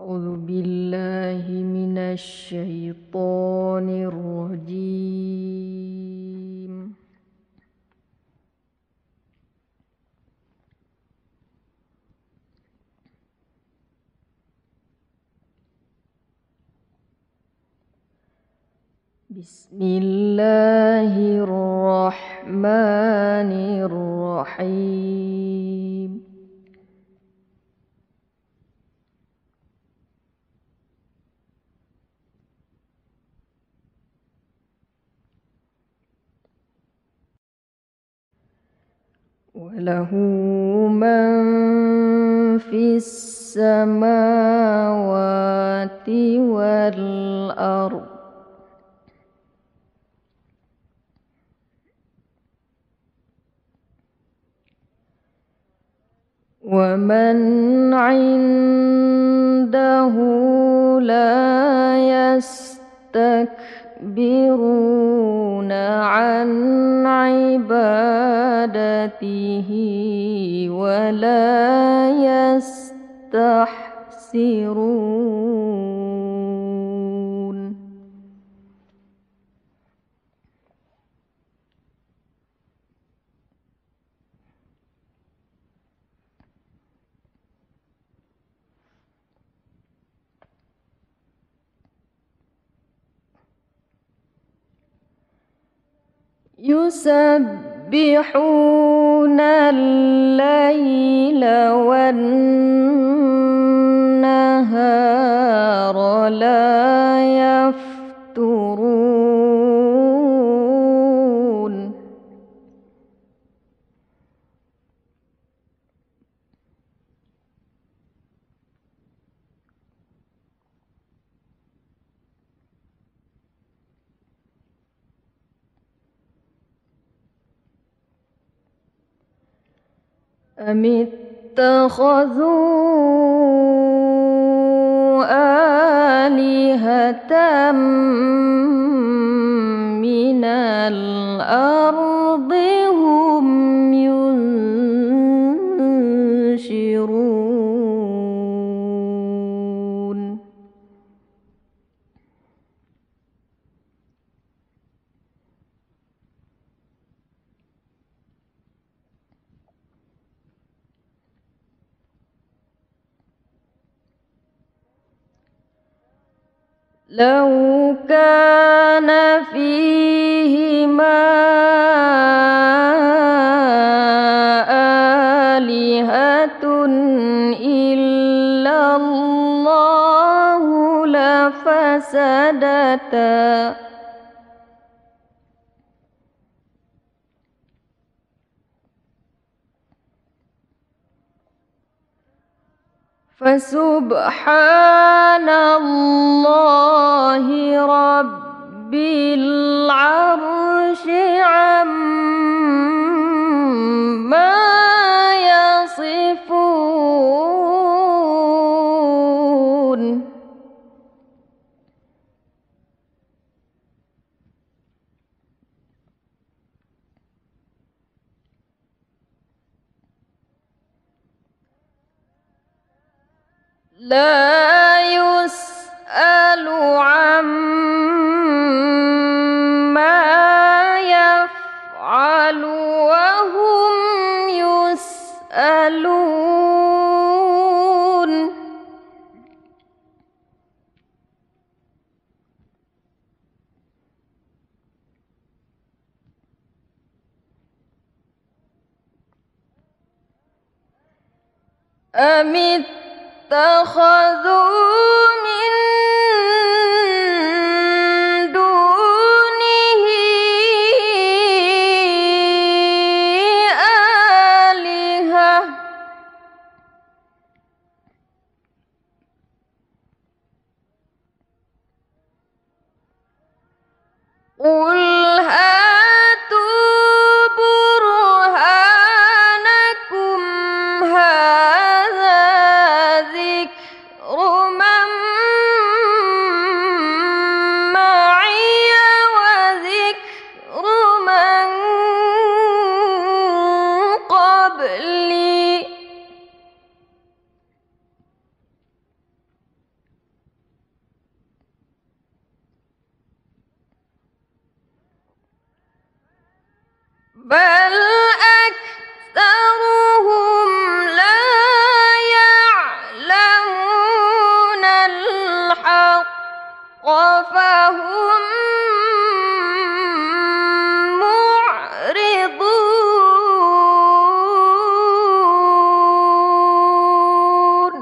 أعوذ بالله من الشيطان الرجيم. بسم الله الرحمن الرحيم. وله من في السماوات والأرض ومن عنده لا يستكبرون عن عبادته ولا يستحسرون. يسبحون الليل والنهار لا يفترون. أم اتخذوا آلهة من الأرض هم ينشرون. لو كان فيهما آلهة إلا الله لفسدتا فسبحان الله رب العرش عما يصفون. لا يسأل عما يفعل وهم يسألون. أم اتخذوا من دونه آلهة قل هاتوا برهانكم هذا ذكر من معي وذكر من قبلي بل أكثرهم لا يعلمون الحق فهم معرضون.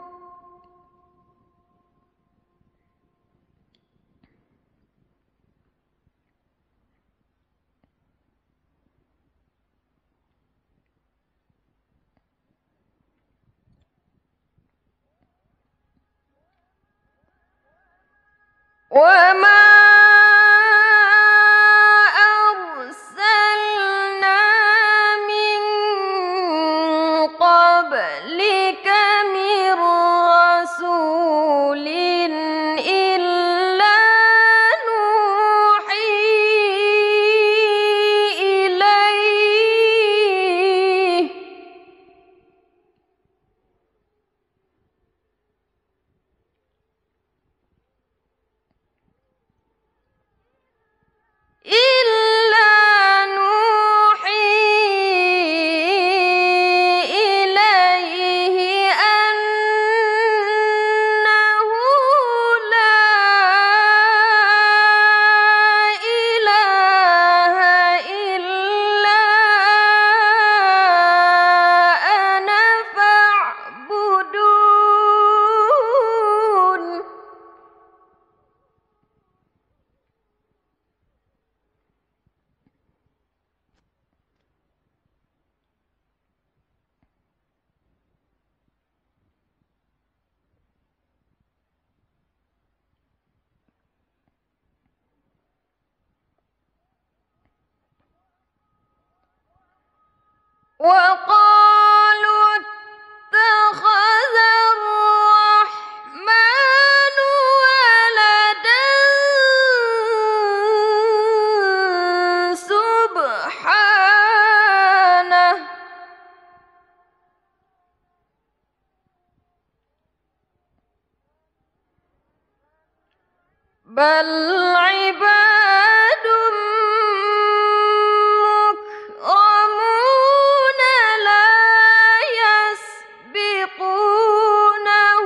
وما أرسلنا من قبلك من رسول إلا نوحي إليه أنه لا إله إلا أنا فاعبدون. وقالوا اتخذ الرحمن ولدا سبحانه بل عباد مكرمون لا يسبقونه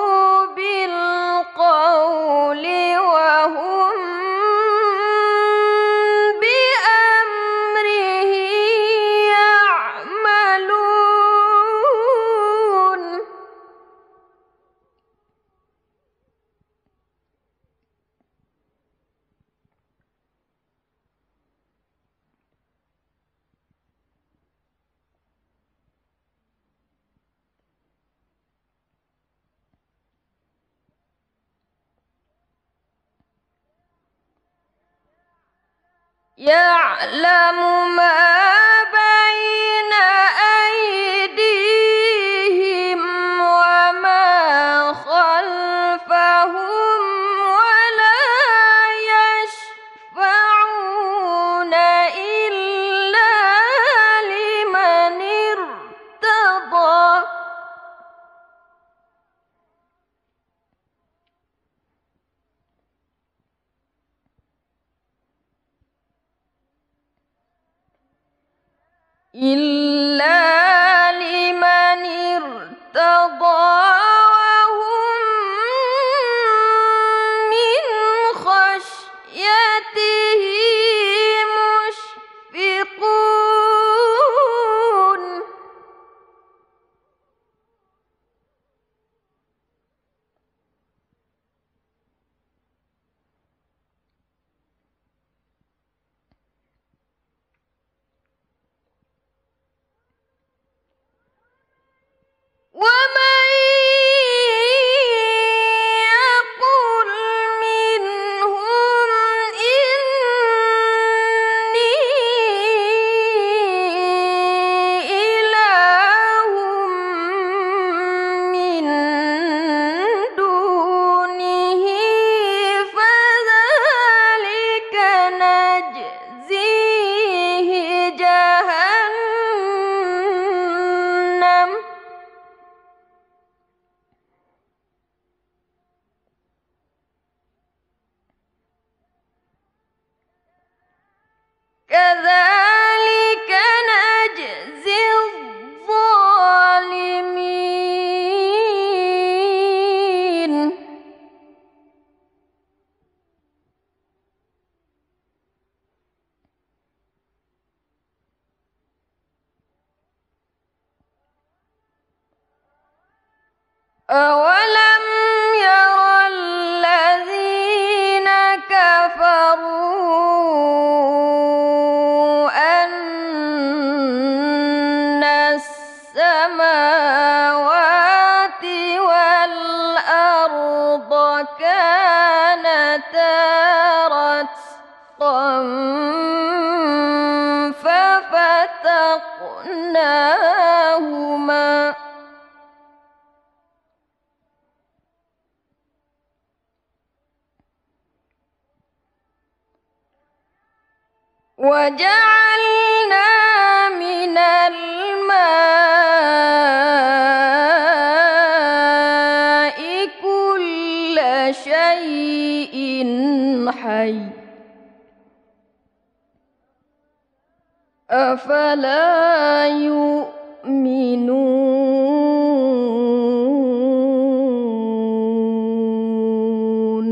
بالقول وهم بأمره يعملون. يعلم ما بين أيديهم وما خلفهم ولا يشفعون إلا لمن ارتضى. إلا لمن ارتضى وهم من خشيته مشفقون. ومن يقل منهم إني إله من دونه فذلك نجزيه جهنم كذلك أولم ير الذين كفروا أن السماوات والأرض كانتا رتقا ففتقناهما وجعلنا من الماء كل شيء حي أفلا يؤمنون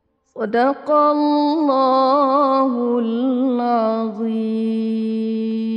صدق الله العظيم.